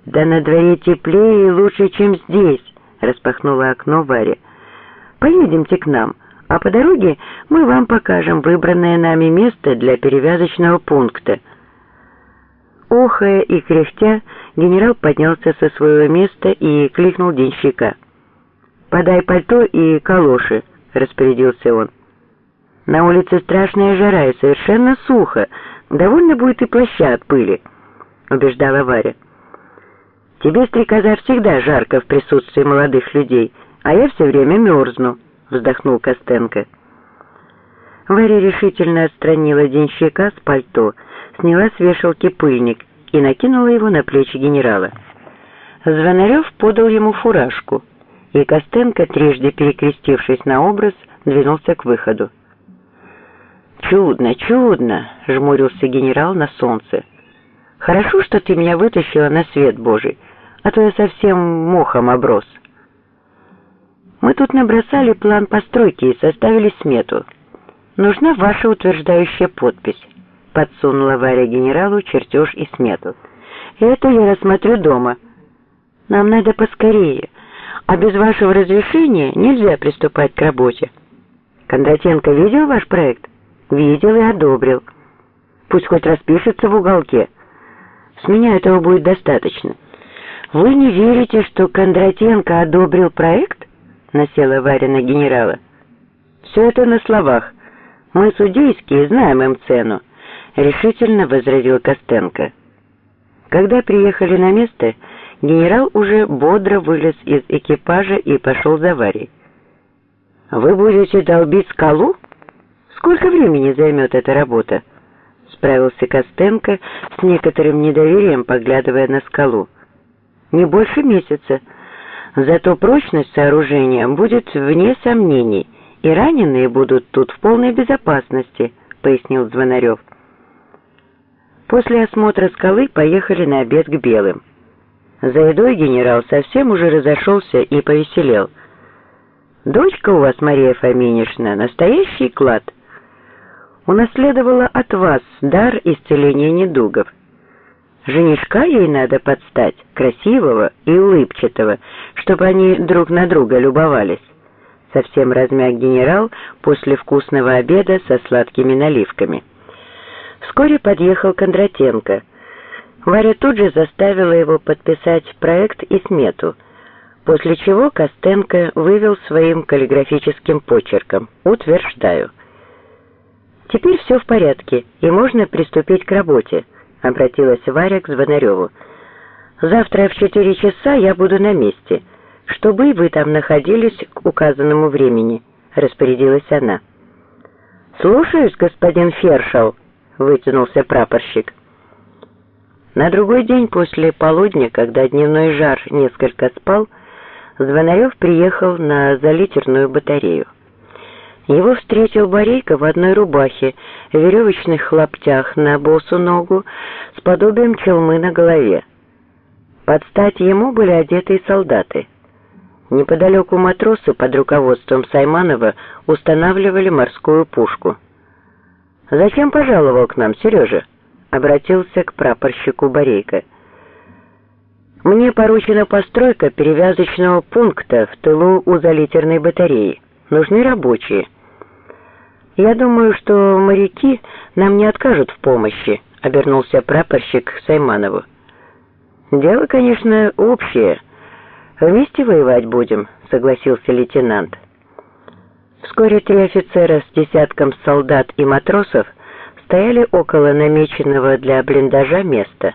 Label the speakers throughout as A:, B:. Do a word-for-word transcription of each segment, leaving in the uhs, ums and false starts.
A: «Да на дворе теплее и лучше, чем здесь», — распахнула окно Варя. «Поедемте к нам, а по дороге мы вам покажем выбранное нами место для перевязочного пункта». Охая и кряхтя, генерал поднялся со своего места и кликнул денщика. «Подай пальто и калоши», — распорядился он. «На улице страшная жара и совершенно сухо. Довольно будет и плаща от пыли», — убеждала Варя. «Тебе, стрекоза, всегда жарко в присутствии молодых людей, а я все время мерзну», — вздохнул Костенко. Варя решительно отстранила денщика с пальто, сняла с вешалки пыльник и накинула его на плечи генерала. Звонарев подал ему фуражку, и Костенко, трижды перекрестившись на образ, двинулся к выходу. «Чудно, чудно!» — жмурился генерал на солнце. «Хорошо, что ты меня вытащила на свет Божий, а то я совсем мохом оброс. Мы тут набросали план постройки и составили смету. Нужна ваша утверждающая подпись», — подсунула Варя генералу чертеж и смету. «Это я рассмотрю дома. Нам надо поскорее, а без вашего разрешения нельзя приступать к работе. Кондратенко видел ваш проект?» «Видел и одобрил. Пусть хоть распишется в уголке. С меня этого будет достаточно». «Вы не верите, что Кондратенко одобрил проект?» — насела Варя на генерала. «Все это на словах. Мы, судейские, знаем им цену», — решительно возразил Костенко. Когда приехали на место, генерал уже бодро вылез из экипажа и пошел за Варей. «Вы будете долбить скалу? Сколько времени займет эта работа?» — справился Костенко с некоторым недоверием, поглядывая на скалу. «Не больше месяца. Зато прочность сооружения будет вне сомнений, и раненые будут тут в полной безопасности», — пояснил Звонарев. После осмотра скалы поехали на обед к Белым. За едой генерал совсем уже разошелся и повеселел. «Дочка у вас, Мария Фоминишна, настоящий клад. Унаследовала от вас дар исцеления недугов. Женишка ей надо подстать, красивого и улыбчатого, чтобы они друг на друга любовались», — совсем размяк генерал после вкусного обеда со сладкими наливками. Вскоре подъехал Кондратенко. Варя тут же заставила его подписать проект и смету, после чего Костенко вывел своим каллиграфическим почерком: «Утверждаю». «Теперь все в порядке, и можно приступить к работе», — обратилась Варя к Звонареву. «Завтра в четыре часа я буду на месте, чтобы вы там находились к указанному времени», — распорядилась она. «Слушаюсь, господин Фершел», — вытянулся прапорщик. На другой день после полудня, когда дневной жар несколько спал, Звонарев приехал на залитерную батарею. Его встретил Борейко в одной рубахе, в веревочных хлаптях на босу ногу, с подобием челмы на голове. Под стать ему были одеты и солдаты. Неподалеку матросы под руководством Сайманова устанавливали морскую пушку. «Зачем пожаловал к нам, Сережа?» — обратился к прапорщику Борейко. «Мне поручена постройка перевязочного пункта в тылу у залитерной батареи. Нужны рабочие. Я думаю, что моряки нам не откажут в помощи», — обернулся прапорщик к Сайманову. «Дело, конечно, общее. Вместе воевать будем», — согласился лейтенант. Вскоре три офицера с десятком солдат и матросов стояли около намеченного для блиндажа места.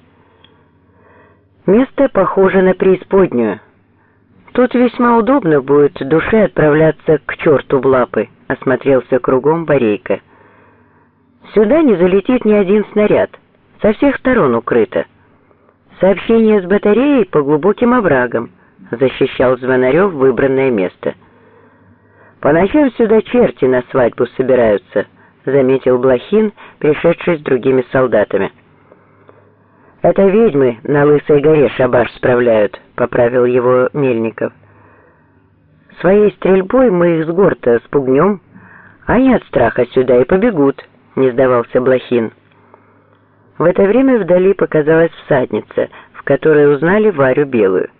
A: Место похоже на преисподнюю. «Тут весьма удобно будет душе отправляться к черту в лапы», — осмотрелся кругом Борейко. «Сюда не залетит ни один снаряд, со всех сторон укрыто. Сообщение с батареей по глубоким оврагам», — защищал Звонарев выбранное место. «По ночам сюда черти на свадьбу собираются», — заметил Блохин, пришедший с другими солдатами. «Это ведьмы на Лысой горе шабаш справляют», — поправил его Мельников. «Своей стрельбой мы их с гор-то спугнем, а они от страха сюда и побегут», — не сдавался Блохин. В это время вдали показалась всадница в которые узнали Варю Белую.